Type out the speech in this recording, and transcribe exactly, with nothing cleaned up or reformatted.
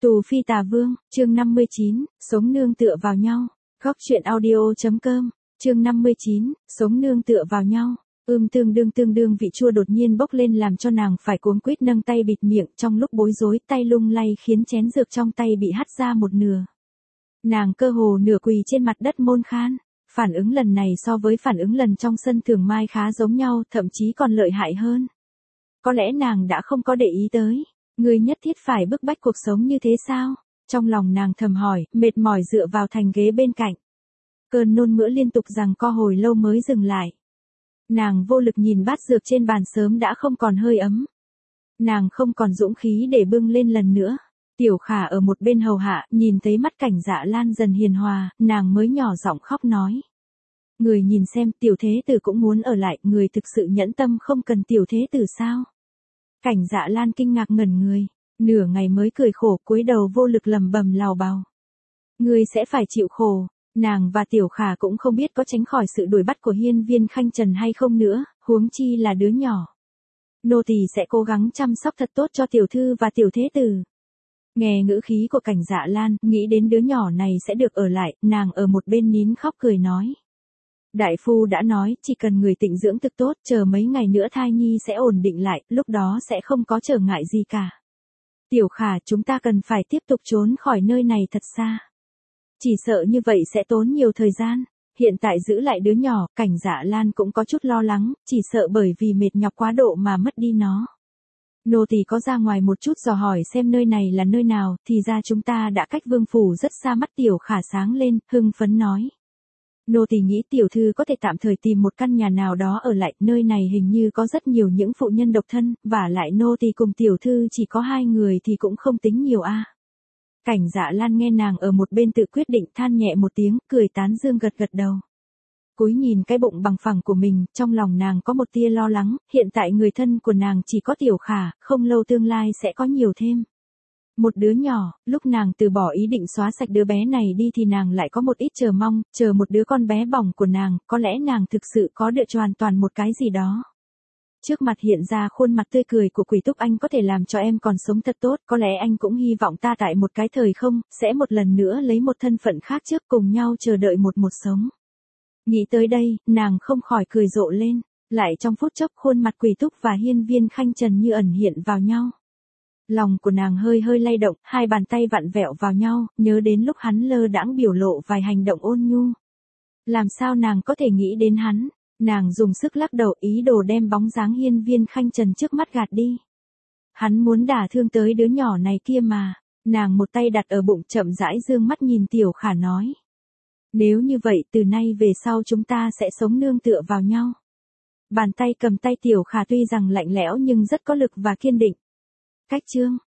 Tù Phi Tà Vương, chương năm mươi chín, sống nương tựa vào nhau. Góc truyện audio.com, chương năm mươi chín, sống nương tựa vào nhau. Ưm tương đương tương đương vị chua đột nhiên bốc lên làm cho nàng phải cuống quýt nâng tay bịt miệng, trong lúc bối rối tay lung lay khiến chén dược trong tay bị hắt ra một nửa. Nàng cơ hồ nửa quỳ trên mặt đất môn khan. Phản ứng lần này so với phản ứng lần trong sân Thường Mai khá giống nhau, thậm chí còn lợi hại hơn. Có lẽ nàng đã không có để ý tới. Ngươi nhất thiết phải bức bách cuộc sống như thế sao? Trong lòng nàng thầm hỏi, mệt mỏi dựa vào thành ghế bên cạnh. Cơn nôn mửa liên tục giằng co hồi lâu mới dừng lại. Nàng vô lực nhìn bát dược trên bàn sớm đã không còn hơi ấm. Nàng không còn dũng khí để bưng lên lần nữa. Tiểu Khả ở một bên hầu hạ, nhìn thấy mắt Cảnh Dạ Lan dần hiền hòa, nàng mới nhỏ giọng khóc nói. Người nhìn xem, tiểu thế tử cũng muốn ở lại, người thực sự nhẫn tâm không cần tiểu thế tử sao? Cảnh Dạ Lan kinh ngạc ngẩn người, nửa ngày mới cười khổ, cúi đầu vô lực lầm bầm lào bào. Ngươi sẽ phải chịu khổ. Nàng và Tiểu Khả cũng không biết có tránh khỏi sự đuổi bắt của Hiên Viên Khanh Trần hay không nữa, huống chi là đứa nhỏ. Nô tỳ sẽ cố gắng chăm sóc thật tốt cho tiểu thư và tiểu thế tử. Nghe ngữ khí của Cảnh Dạ Lan, nghĩ đến đứa nhỏ này sẽ được ở lại, nàng ở một bên nín khóc cười nói. Đại phu đã nói, chỉ cần người tịnh dưỡng thực tốt, chờ mấy ngày nữa thai nhi sẽ ổn định lại, lúc đó sẽ không có trở ngại gì cả. Tiểu Khả, chúng ta cần phải tiếp tục trốn khỏi nơi này thật xa. Chỉ sợ như vậy sẽ tốn nhiều thời gian. Hiện tại giữ lại đứa nhỏ, Cảnh Dạ Lan cũng có chút lo lắng, chỉ sợ bởi vì mệt nhọc quá độ mà mất đi nó. Nô tỳ có ra ngoài một chút dò hỏi xem nơi này là nơi nào, thì ra chúng ta đã cách vương phủ rất xa. Mắt Tiểu Khả sáng lên, hưng phấn nói. Nô tỳ nghĩ tiểu thư có thể tạm thời tìm một căn nhà nào đó ở lại, nơi này hình như có rất nhiều những phụ nhân độc thân, và lại nô tỳ cùng tiểu thư chỉ có hai người thì cũng không tính nhiều a. Cảnh Dạ Lan nghe nàng ở một bên tự quyết định, than nhẹ một tiếng, cười tán dương gật gật đầu. Cúi nhìn cái bụng bằng phẳng của mình, trong lòng nàng có một tia lo lắng, hiện tại người thân của nàng chỉ có Tiểu Khả, không lâu tương lai sẽ có nhiều thêm. Một đứa nhỏ, lúc nàng từ bỏ ý định xóa sạch đứa bé này đi thì nàng lại có một ít chờ mong, chờ một đứa con bé bỏng của nàng, có lẽ nàng thực sự có được hoàn toàn một cái gì đó. Trước mặt hiện ra khuôn mặt tươi cười của Quỷ Túc, anh có thể làm cho em còn sống thật tốt, có lẽ anh cũng hy vọng ta tại một cái thời không, sẽ một lần nữa lấy một thân phận khác trước cùng nhau chờ đợi một một sống. Nghĩ tới đây, nàng không khỏi cười rộ lên, lại trong phút chốc khuôn mặt Quỷ Túc và Hiên Viên Khanh Trần như ẩn hiện vào nhau. Lòng của nàng hơi hơi lay động, hai bàn tay vặn vẹo vào nhau, nhớ đến lúc hắn lơ đãng biểu lộ vài hành động ôn nhu. Làm sao nàng có thể nghĩ đến hắn? Nàng dùng sức lắc đầu, ý đồ đem bóng dáng Hiên Viên Khanh Trần trước mắt gạt đi. Hắn muốn đả thương tới đứa nhỏ này kia mà. Nàng một tay đặt ở bụng, chậm rãi dương mắt nhìn Tiểu Khả nói. Nếu như vậy, từ nay về sau chúng ta sẽ sống nương tựa vào nhau. Bàn tay cầm tay Tiểu Khả tuy rằng lạnh lẽo nhưng rất có lực và kiên định. Cách chương.